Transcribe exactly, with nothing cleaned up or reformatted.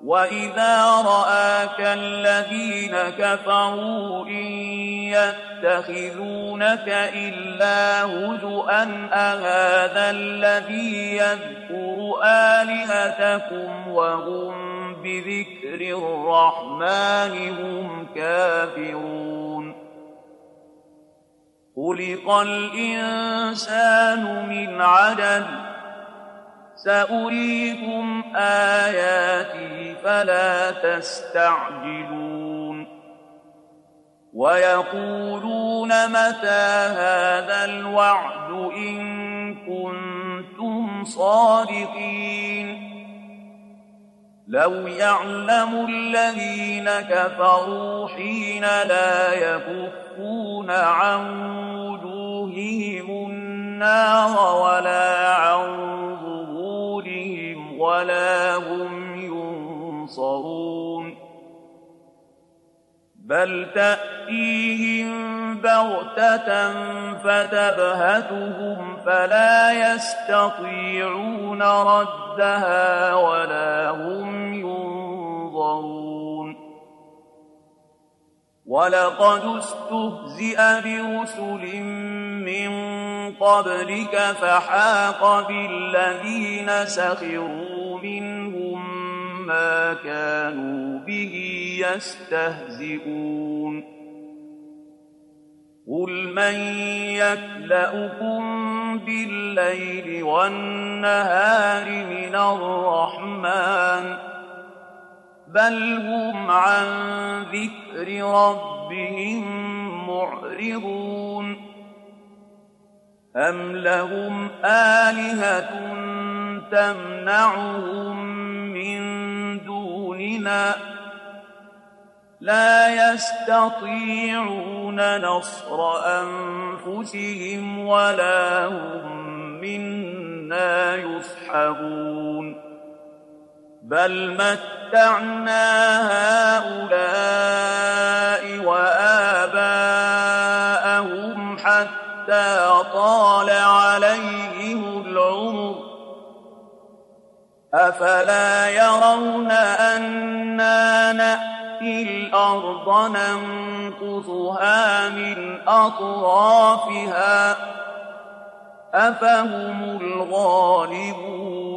وَإِذَا رَآكَ الَّذِينَ كَفَرُوا إِن يَتَّخِذُونَكَ إِلَّا هُزُوًا أَهَٰذَا الَّذِي يَذْكُرُ آلِهَتَكُمْ وَهُم بِذِكْرِ الرَّحْمَٰنِ هُمْ كَافِرُونَ خُلِقَ الْإِنسَانُ مِنْ عَجَلٍ سَأُرِيكُمْ آيَاتِي فَلَا تَسْتَعْجِلُونِ وَيَقُولُونَ مَتَىٰ هَٰذَا الْوَعْدُ إِن كُنتُمْ صَادِقِينَ لَوْ يَعْلَمُ الَّذِينَ كَفَرُوا حِينَ لَا يَكُفُّونَ عَن وُجُوهِهِمُ النَّارَ وَلَا عَن ولا هم ينصرون بل تأتيهم بغتة فتبهتهم فلا يستطيعون ردها ولا هم ينظرون ولقد استهزئ برسل من قبلك فحاق بالذين سخروا منهم ما كانوا به يستهزئون قل من يكلؤكم بالليل والنهار من الرحمن بل هم عن ذكر ربهم معرضون أَمْ لَهُمْ آلِهَةٌ تَمْنَعُهُم مِّن دُونِنَا لَا يَسْتَطِيعُونَ نَصْرَ أَنفُسِهِمْ وَلَا هُم مِّنَّا يُصْحَبُونَ بَلْ مَتَّعْنَا هَٰؤُلَاءِ وَآبَاءَهُمْ حَتَّىٰ طال عليهم العمر أفلا يرون أنا نأتي الأرض ننقصها من أطرافها أفهم الغالبون